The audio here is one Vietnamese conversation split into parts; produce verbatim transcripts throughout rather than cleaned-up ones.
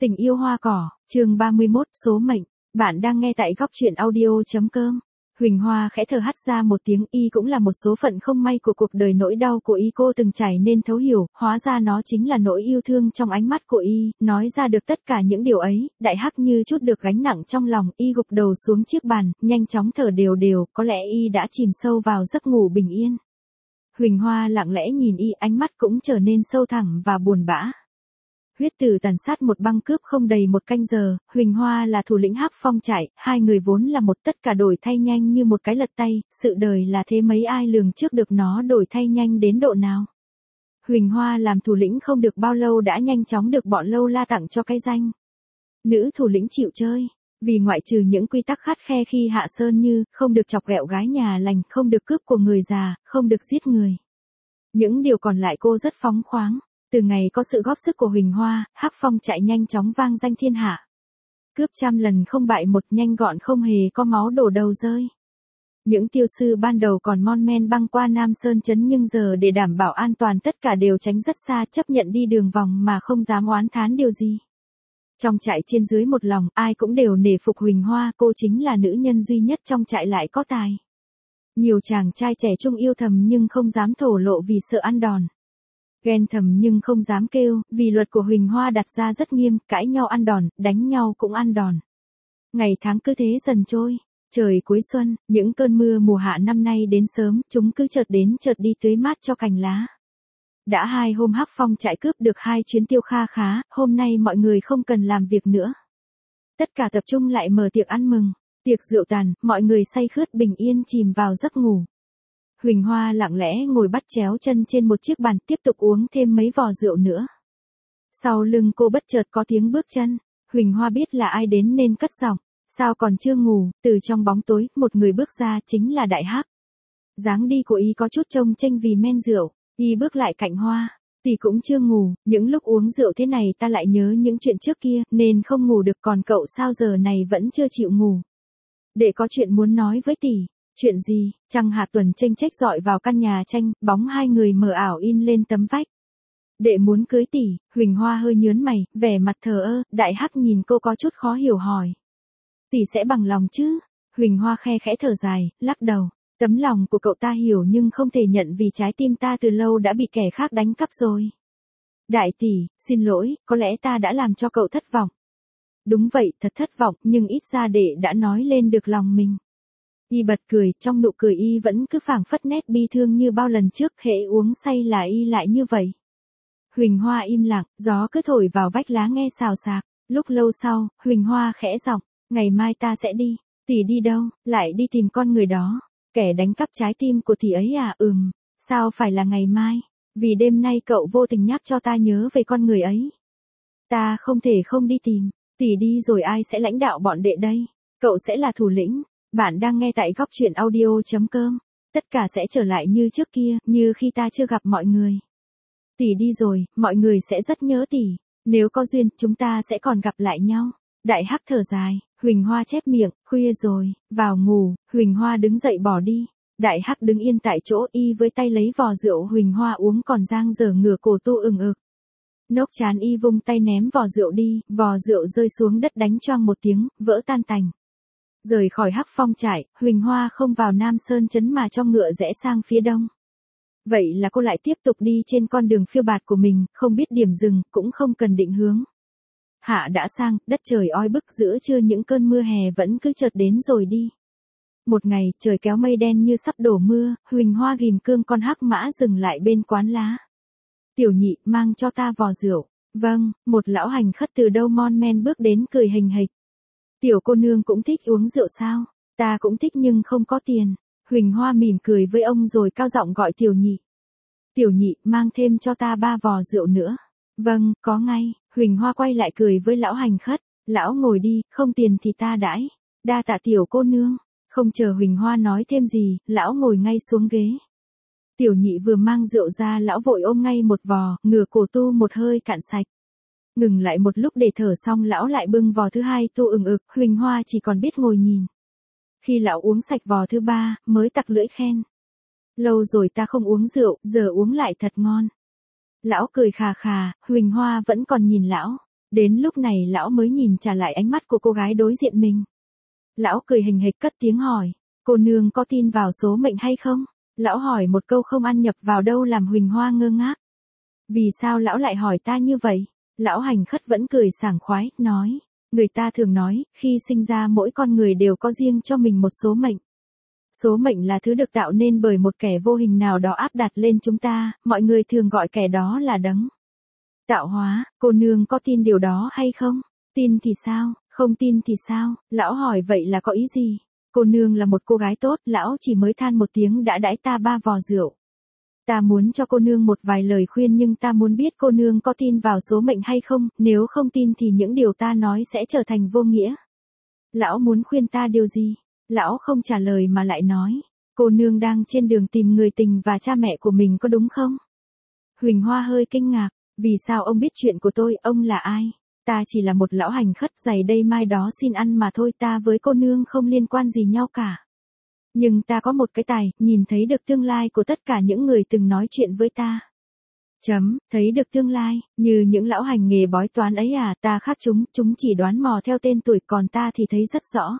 Tình yêu hoa cỏ, chương ba mươi mốt, số mệnh. Bạn đang nghe tại góc truyện audio.com. Huỳnh Hoa khẽ thở hắt ra một tiếng, y cũng là một số phận không may của cuộc đời, nỗi đau của y cô từng trải nên thấu hiểu, hóa ra nó chính là nỗi yêu thương trong ánh mắt của y, nói ra được tất cả những điều ấy, Đại Hắc như chút được gánh nặng trong lòng, y gục đầu xuống chiếc bàn, nhanh chóng thở đều đều, có lẽ y đã chìm sâu vào giấc ngủ bình yên. Huỳnh Hoa lặng lẽ nhìn y, ánh mắt cũng trở nên sâu thẳm và buồn bã. Huyết tử tàn sát một băng cướp không đầy một canh giờ, Huỳnh Hoa là thủ lĩnh Hắc Phong trại, hai người vốn là một, tất cả đổi thay nhanh như một cái lật tay, sự đời là thế mấy ai lường trước được nó đổi thay nhanh đến độ nào. Huỳnh Hoa làm thủ lĩnh không được bao lâu đã nhanh chóng được bọn Lâu La tặng cho cái danh nữ thủ lĩnh chịu chơi, vì ngoại trừ những quy tắc khắt khe khi hạ sơn như không được chọc ghẹo gái nhà lành, không được cướp của người già, không được giết người. Những điều còn lại cô rất phóng khoáng. Từ ngày có sự góp sức của Huỳnh Hoa, Hắc Phong trại nhanh chóng vang danh thiên hạ. Cướp trăm lần không bại một, nhanh gọn không hề có máu đổ đầu rơi. Những tiêu sư ban đầu còn mon men băng qua Nam Sơn trấn, nhưng giờ để đảm bảo an toàn tất cả đều tránh rất xa, chấp nhận đi đường vòng mà không dám oán thán điều gì. Trong trại trên dưới một lòng, ai cũng đều nể phục Huỳnh Hoa, cô chính là nữ nhân duy nhất trong trại lại có tài. Nhiều chàng trai trẻ trung yêu thầm nhưng không dám thổ lộ vì sợ ăn đòn. Ghen thầm nhưng không dám kêu, vì luật của Huỳnh Hoa đặt ra rất nghiêm, cãi nhau ăn đòn, đánh nhau cũng ăn đòn. Ngày tháng cứ thế dần trôi, trời cuối xuân, những cơn mưa mùa hạ năm nay đến sớm, chúng cứ chợt đến chợt đi tưới mát cho cành lá. Đã hai hôm Hắc Phong trại cướp được hai chuyến tiêu kha khá, hôm nay mọi người không cần làm việc nữa. Tất cả tập trung lại mở tiệc ăn mừng, tiệc rượu tàn, mọi người say khướt bình yên chìm vào giấc ngủ. Huỳnh Hoa lặng lẽ ngồi bắt chéo chân trên một chiếc bàn, tiếp tục uống thêm mấy vò rượu nữa. Sau lưng cô bất chợt có tiếng bước chân, Huỳnh Hoa biết là ai đến nên cất giọng, sao còn chưa ngủ, từ trong bóng tối, một người bước ra chính là Đại Hắc. Dáng đi của y có chút trông chênh vì men rượu, y bước lại cạnh Hoa, tỷ cũng chưa ngủ, những lúc uống rượu thế này ta lại nhớ những chuyện trước kia, nên không ngủ được, còn cậu sao giờ này vẫn chưa chịu ngủ. Để có chuyện muốn nói với tỷ. Chuyện gì? Trăng hạ tuần chênh chếch dọi vào căn nhà tranh, bóng hai người mờ ảo in lên tấm vách. Đệ muốn cưới tỷ, Huỳnh Hoa hơi nhớn mày, vẻ mặt thờ ơ, Đại Hắc nhìn cô có chút khó hiểu hỏi. Tỷ sẽ bằng lòng chứ? Huỳnh Hoa khe khẽ thở dài, lắc đầu, tấm lòng của cậu ta hiểu nhưng không thể nhận vì trái tim ta từ lâu đã bị kẻ khác đánh cắp rồi. Đại tỷ, xin lỗi, có lẽ ta đã làm cho cậu thất vọng. Đúng vậy, thật thất vọng, nhưng ít ra đệ đã nói lên được lòng mình. Y bật cười, trong nụ cười y vẫn cứ phảng phất nét bi thương như bao lần trước, hễ uống say là y lại như vậy. Huỳnh Hoa im lặng, gió cứ thổi vào vách lá nghe xào xạc, lúc lâu sau, Huỳnh Hoa khẽ giọng, ngày mai ta sẽ đi. Tỷ đi đâu? Lại đi tìm con người đó, kẻ đánh cắp trái tim của tỷ ấy à? Ừm, sao phải là ngày mai? Vì đêm nay cậu vô tình nhắc cho ta nhớ về con người ấy. Ta không thể không đi tìm, tỷ đi rồi ai sẽ lãnh đạo bọn đệ đây? Cậu sẽ là thủ lĩnh. Bạn đang nghe tại góc truyện audio.com. Tất cả sẽ trở lại như trước kia, như khi ta chưa gặp mọi người. Tỷ đi rồi, mọi người sẽ rất nhớ tỷ. Nếu có duyên, chúng ta sẽ còn gặp lại nhau. Đại Hắc thở dài, Huỳnh Hoa chép miệng, khuya rồi, vào ngủ. Huỳnh Hoa đứng dậy bỏ đi. Đại Hắc đứng yên tại chỗ, y với tay lấy vò rượu Huỳnh Hoa uống còn giang dở ngửa cổ tu ừng ực. Nốc chán y vung tay ném vò rượu đi, vò rượu rơi xuống đất đánh choang một tiếng, vỡ tan tành. Rời khỏi Hắc Phong trại, Huỳnh Hoa không vào Nam Sơn trấn mà cho ngựa rẽ sang phía đông. Vậy là cô lại tiếp tục đi trên con đường phiêu bạt của mình, không biết điểm dừng, cũng không cần định hướng. Hạ đã sang, đất trời oi bức, giữa trưa những cơn mưa hè vẫn cứ chợt đến rồi đi. Một ngày, trời kéo mây đen như sắp đổ mưa, Huỳnh Hoa ghim cương con hắc mã dừng lại bên quán lá. Tiểu nhị, mang cho ta vò rượu. Vâng, một lão hành khất từ đâu mon men bước đến cười hình hịch. Tiểu cô nương cũng thích uống rượu sao? Ta cũng thích nhưng không có tiền. Huỳnh Hoa mỉm cười với ông rồi cao giọng gọi tiểu nhị. Tiểu nhị, mang thêm cho ta ba vò rượu nữa. Vâng, có ngay. Huỳnh Hoa quay lại cười với lão hành khất. Lão ngồi đi, không tiền thì ta đãi. Đa tạ tiểu cô nương. Không chờ Huỳnh Hoa nói thêm gì, lão ngồi ngay xuống ghế. Tiểu nhị vừa mang rượu ra, lão vội ôm ngay một vò, ngửa cổ tu một hơi cạn sạch. Ngừng lại một lúc để thở xong, lão lại bưng vò thứ hai tu ừng ực, Huỳnh Hoa chỉ còn biết ngồi nhìn. Khi lão uống sạch vò thứ ba, mới tặc lưỡi khen. Lâu rồi ta không uống rượu, giờ uống lại thật ngon. Lão cười khà khà, Huỳnh Hoa vẫn còn nhìn lão. Đến lúc này lão mới nhìn trả lại ánh mắt của cô gái đối diện mình. Lão cười hình hịch cất tiếng hỏi, cô nương có tin vào số mệnh hay không? Lão hỏi một câu không ăn nhập vào đâu làm Huỳnh Hoa ngơ ngác. Vì sao lão lại hỏi ta như vậy? Lão hành khất vẫn cười sảng khoái, nói, người ta thường nói, khi sinh ra mỗi con người đều có riêng cho mình một số mệnh. Số mệnh là thứ được tạo nên bởi một kẻ vô hình nào đó áp đặt lên chúng ta, mọi người thường gọi kẻ đó là đấng tạo hóa. Cô nương có tin điều đó hay không? Tin thì sao, không tin thì sao? Lão hỏi vậy là có ý gì? Cô nương là một cô gái tốt, lão chỉ mới than một tiếng đã đãi ta ba vò rượu. Ta muốn cho cô nương một vài lời khuyên nhưng ta muốn biết cô nương có tin vào số mệnh hay không, nếu không tin thì những điều ta nói sẽ trở thành vô nghĩa. Lão muốn khuyên ta điều gì? Lão không trả lời mà lại nói, cô nương đang trên đường tìm người tình và cha mẹ của mình có đúng không? Huỳnh Hoa hơi kinh ngạc, vì sao ông biết chuyện của tôi, ông là ai? Ta chỉ là một lão hành khất giày đây mai đó xin ăn mà thôi, ta với cô nương không liên quan gì nhau cả. Nhưng ta có một cái tài, nhìn thấy được tương lai của tất cả những người từng nói chuyện với ta. Chấm, thấy được tương lai, như những lão hành nghề bói toán ấy à, ta khác chúng, chúng chỉ đoán mò theo tên tuổi, còn ta thì thấy rất rõ.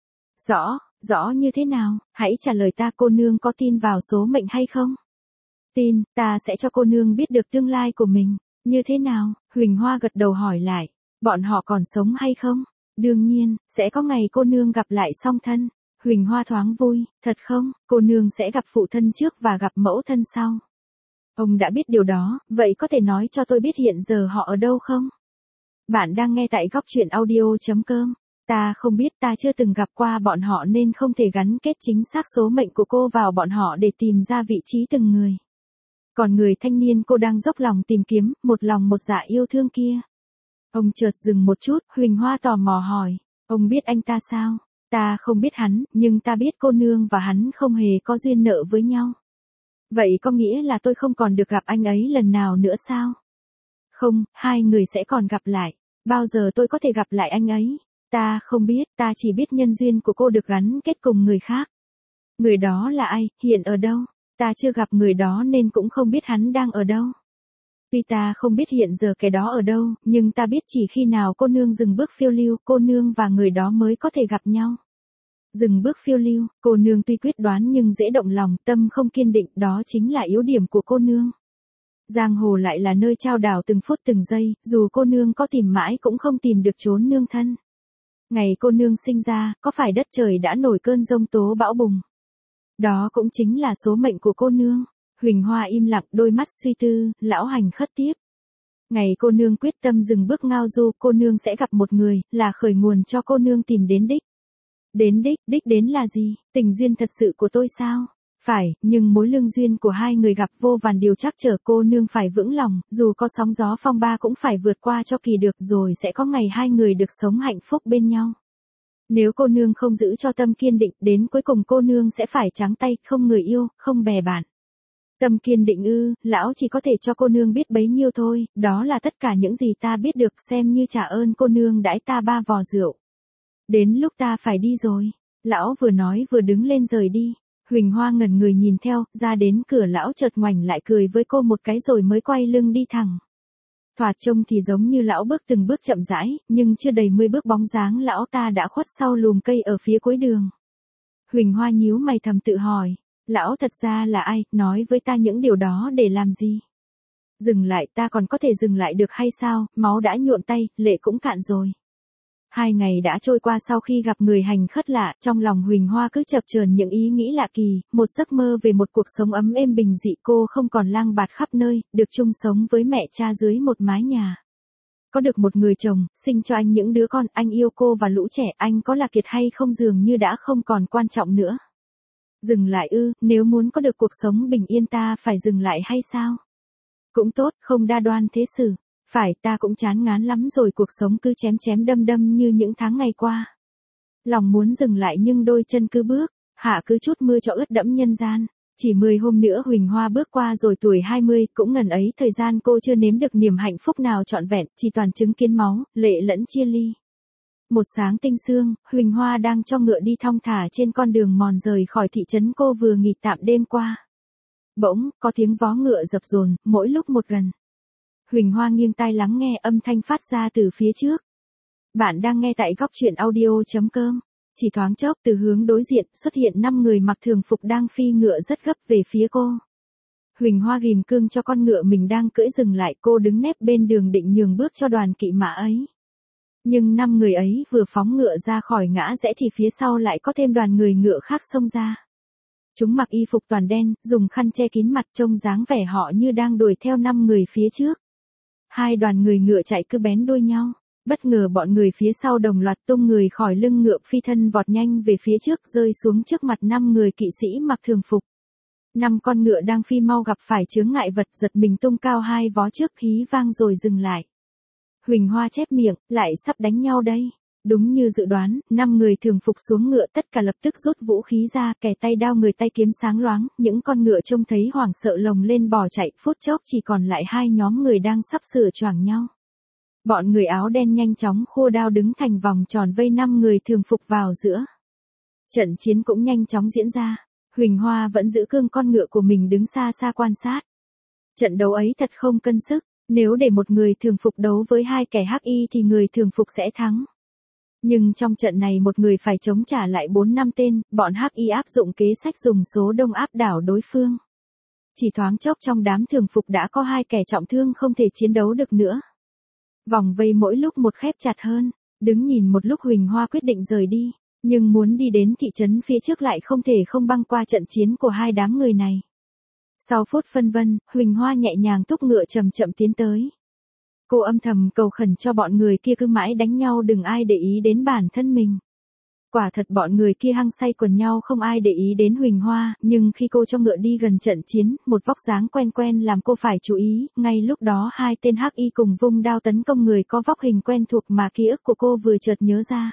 Rõ, rõ như thế nào, hãy trả lời ta, cô nương có tin vào số mệnh hay không? Tin, ta sẽ cho cô nương biết được tương lai của mình. Như thế nào? Huỳnh Hoa gật đầu hỏi lại, bọn họ còn sống hay không? Đương nhiên, sẽ có ngày cô nương gặp lại song thân. Huỳnh Hoa thoáng vui, thật không, cô nương sẽ gặp phụ thân trước và gặp mẫu thân sau. Ông đã biết điều đó, vậy có thể nói cho tôi biết hiện giờ họ ở đâu không? Bạn đang nghe tại góc truyện audio chấm com. Ta không biết, ta chưa từng gặp qua bọn họ nên không thể gắn kết chính xác số mệnh của cô vào bọn họ để tìm ra vị trí từng người. Còn người thanh niên cô đang dốc lòng tìm kiếm, một lòng một dạ yêu thương kia. Ông chợt dừng một chút, Huỳnh Hoa tò mò hỏi, ông biết anh ta sao? Ta không biết hắn, nhưng ta biết cô nương và hắn không hề có duyên nợ với nhau. Vậy có nghĩa là tôi không còn được gặp anh ấy lần nào nữa sao? Không, hai người sẽ còn gặp lại. Bao giờ tôi có thể gặp lại anh ấy? Ta không biết, ta chỉ biết nhân duyên của cô được gắn kết cùng người khác. Người đó là ai, hiện ở đâu? Ta chưa gặp người đó nên cũng không biết hắn đang ở đâu. Tuy ta không biết hiện giờ cái đó ở đâu, nhưng ta biết chỉ khi nào cô nương dừng bước phiêu lưu, cô nương và người đó mới có thể gặp nhau. Dừng bước phiêu lưu, cô nương tuy quyết đoán nhưng dễ động lòng, tâm không kiên định, đó chính là yếu điểm của cô nương. Giang hồ lại là nơi trao đảo từng phút từng giây, dù cô nương có tìm mãi cũng không tìm được chốn nương thân. Ngày cô nương sinh ra, có phải đất trời đã nổi cơn giông tố bão bùng? Đó cũng chính là số mệnh của cô nương. Huỳnh Hoa im lặng, đôi mắt suy tư, lão hành khất tiếp. Ngày cô nương quyết tâm dừng bước ngao du, cô nương sẽ gặp một người, là khởi nguồn cho cô nương tìm đến đích. Đến đích, đích đến là gì? Tình duyên thật sự của tôi sao? Phải, nhưng mối lương duyên của hai người gặp vô vàn điều trắc trở, cô nương phải vững lòng, dù có sóng gió phong ba cũng phải vượt qua cho kỳ được, rồi sẽ có ngày hai người được sống hạnh phúc bên nhau. Nếu cô nương không giữ cho tâm kiên định, đến cuối cùng cô nương sẽ phải trắng tay, không người yêu, không bè bạn. Tâm kiên định ư, lão chỉ có thể cho cô nương biết bấy nhiêu thôi, đó là tất cả những gì ta biết được, xem như trả ơn cô nương đãi ta ba vò rượu. Đến lúc ta phải đi rồi. Lão vừa nói vừa đứng lên rời đi. Huỳnh Hoa ngẩn người nhìn theo, ra đến cửa lão chợt ngoảnh lại cười với cô một cái rồi mới quay lưng đi thẳng. Thoạt trông thì giống như lão bước từng bước chậm rãi, nhưng chưa đầy mươi bước bóng dáng lão ta đã khuất sau lùm cây ở phía cuối đường. Huỳnh Hoa nhíu mày thầm tự hỏi, lão thật ra là ai, nói với ta những điều đó để làm gì? Dừng lại, ta còn có thể dừng lại được hay sao, máu đã nhuộm tay, lệ cũng cạn rồi. Hai ngày đã trôi qua sau khi gặp người hành khất lạ, trong lòng Huỳnh Hoa cứ chập chờn những ý nghĩ lạ kỳ, một giấc mơ về một cuộc sống ấm êm bình dị, cô không còn lang bạt khắp nơi, được chung sống với mẹ cha dưới một mái nhà. Có được một người chồng, sinh cho anh những đứa con, anh yêu cô và lũ trẻ, anh có là kiệt hay không dường như đã không còn quan trọng nữa. Dừng lại ư, nếu muốn có được cuộc sống bình yên ta phải dừng lại hay sao? Cũng tốt, không đa đoan thế xử. Phải, ta cũng chán ngán lắm rồi, cuộc sống cứ chém chém đâm đâm như những tháng ngày qua. Lòng muốn dừng lại nhưng đôi chân cứ bước, hạ cứ chút mưa cho ướt đẫm nhân gian. Chỉ mười hôm nữa Huỳnh Hoa bước qua rồi tuổi hai mươi, cũng ngần ấy thời gian cô chưa nếm được niềm hạnh phúc nào trọn vẹn, chỉ toàn chứng kiến máu, lệ lẫn chia ly. Một sáng tinh sương, Huỳnh Hoa đang cho ngựa đi thong thả trên con đường mòn rời khỏi thị trấn cô vừa nghỉ tạm đêm qua. Bỗng, có tiếng vó ngựa dập dồn, mỗi lúc một gần. Huỳnh Hoa nghiêng tai lắng nghe, âm thanh phát ra từ phía trước. Bạn đang nghe tại góc truyện audio.com. Chỉ thoáng chốc, từ hướng đối diện xuất hiện năm người mặc thường phục đang phi ngựa rất gấp về phía cô. Huỳnh Hoa ghim cương cho con ngựa mình đang cưỡi dừng lại, cô đứng nép bên đường định nhường bước cho đoàn kỵ mã ấy. Nhưng năm người ấy vừa phóng ngựa ra khỏi ngã rẽ thì phía sau lại có thêm đoàn người ngựa khác xông ra. Chúng mặc y phục toàn đen, dùng khăn che kín mặt, trông dáng vẻ họ như đang đuổi theo năm người phía trước. Hai đoàn người ngựa chạy cứ bén đuôi nhau. Bất ngờ bọn người phía sau đồng loạt tung người khỏi lưng ngựa, phi thân vọt nhanh về phía trước, rơi xuống trước mặt năm người kỵ sĩ mặc thường phục. Năm con ngựa đang phi mau gặp phải chướng ngại vật, giật mình tung cao hai vó trước, hí vang rồi dừng lại. Huỳnh Hoa chép miệng, lại sắp đánh nhau đây. Đúng như dự đoán, năm người thường phục xuống ngựa tất cả lập tức rút vũ khí ra, kẻ tay đao người tay kiếm sáng loáng, những con ngựa trông thấy hoảng sợ lồng lên bỏ chạy, phút chốc chỉ còn lại hai nhóm người đang sắp sửa choảng nhau. Bọn người áo đen nhanh chóng khua đao đứng thành vòng tròn vây năm người thường phục vào giữa. Trận chiến cũng nhanh chóng diễn ra. Huỳnh Hoa vẫn giữ cương con ngựa của mình đứng xa xa quan sát. Trận đấu ấy thật không cân sức, nếu để một người thường phục đấu với hai kẻ hắc y thì người thường phục sẽ thắng. Nhưng trong trận này một người phải chống trả lại bốn năm tên, bọn hắc y áp dụng kế sách dùng số đông áp đảo đối phương. Chỉ thoáng chốc trong đám thường phục đã có hai kẻ trọng thương không thể chiến đấu được nữa. Vòng vây mỗi lúc một khép chặt hơn, đứng nhìn một lúc Huỳnh Hoa quyết định rời đi, nhưng muốn đi đến thị trấn phía trước lại không thể không băng qua trận chiến của hai đám người này. Sau phút phân vân, Huỳnh Hoa nhẹ nhàng thúc ngựa chậm chậm tiến tới. Cô âm thầm cầu khẩn cho bọn người kia cứ mãi đánh nhau đừng ai để ý đến bản thân mình. Quả thật bọn người kia hăng say quần nhau không ai để ý đến Huỳnh Hoa, nhưng khi cô cho ngựa đi gần trận chiến, một vóc dáng quen quen làm cô phải chú ý, ngay lúc đó hai tên hắc y cùng vung đao tấn công người có vóc hình quen thuộc mà ký ức của cô vừa chợt nhớ ra.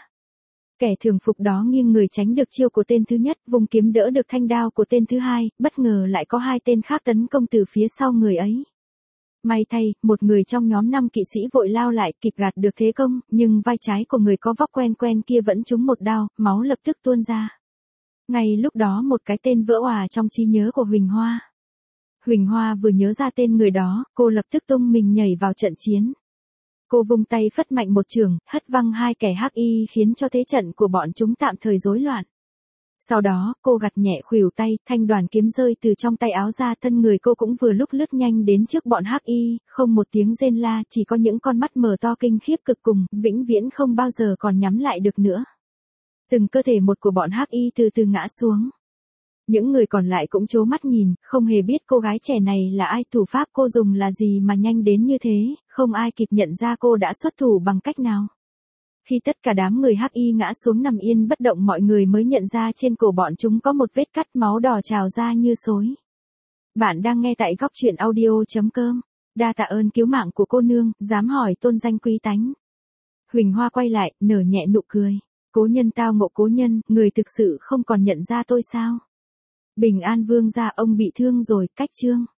Kẻ thường phục đó nghiêng người tránh được chiêu của tên thứ nhất, vùng kiếm đỡ được thanh đao của tên thứ hai, bất ngờ lại có hai tên khác tấn công từ phía sau người ấy. May thay, một người trong nhóm năm kỵ sĩ vội lao lại kịp gạt được thế công, nhưng vai trái của người có vóc quen quen kia vẫn trúng một đao, máu lập tức tuôn ra. Ngay lúc đó một cái tên vỡ òa trong trí nhớ của Huỳnh Hoa. Huỳnh Hoa vừa nhớ ra tên người đó, cô lập tức tung mình nhảy vào trận chiến. Cô vung tay phất mạnh một chưởng, hất văng hai kẻ hắc y khiến cho thế trận của bọn chúng tạm thời rối loạn. Sau đó, cô gặt nhẹ khuỷu tay, thanh đoàn kiếm rơi từ trong tay áo ra, thân người cô cũng vừa lúc lướt nhanh đến trước bọn hắc y, không một tiếng rên la, chỉ có những con mắt mở to kinh khiếp cực cùng, vĩnh viễn không bao giờ còn nhắm lại được nữa. Từng cơ thể một của bọn hắc y từ từ ngã xuống. Những người còn lại cũng trố mắt nhìn, không hề biết cô gái trẻ này là ai, thủ pháp cô dùng là gì mà nhanh đến như thế, không ai kịp nhận ra cô đã xuất thủ bằng cách nào. Khi tất cả đám người hắc y ngã xuống nằm yên bất động, mọi người mới nhận ra trên cổ bọn chúng có một vết cắt, máu đỏ trào ra như xối. Bạn đang nghe tại góc truyện audio.com. Đa tạ ơn cứu mạng của cô nương, dám hỏi tôn danh quý tánh. Huỳnh Hoa quay lại, nở nhẹ nụ cười. Cố nhân tao ngộ cố nhân, người thực sự không còn nhận ra tôi sao? Bình An vương gia, ông bị thương rồi, cách chương.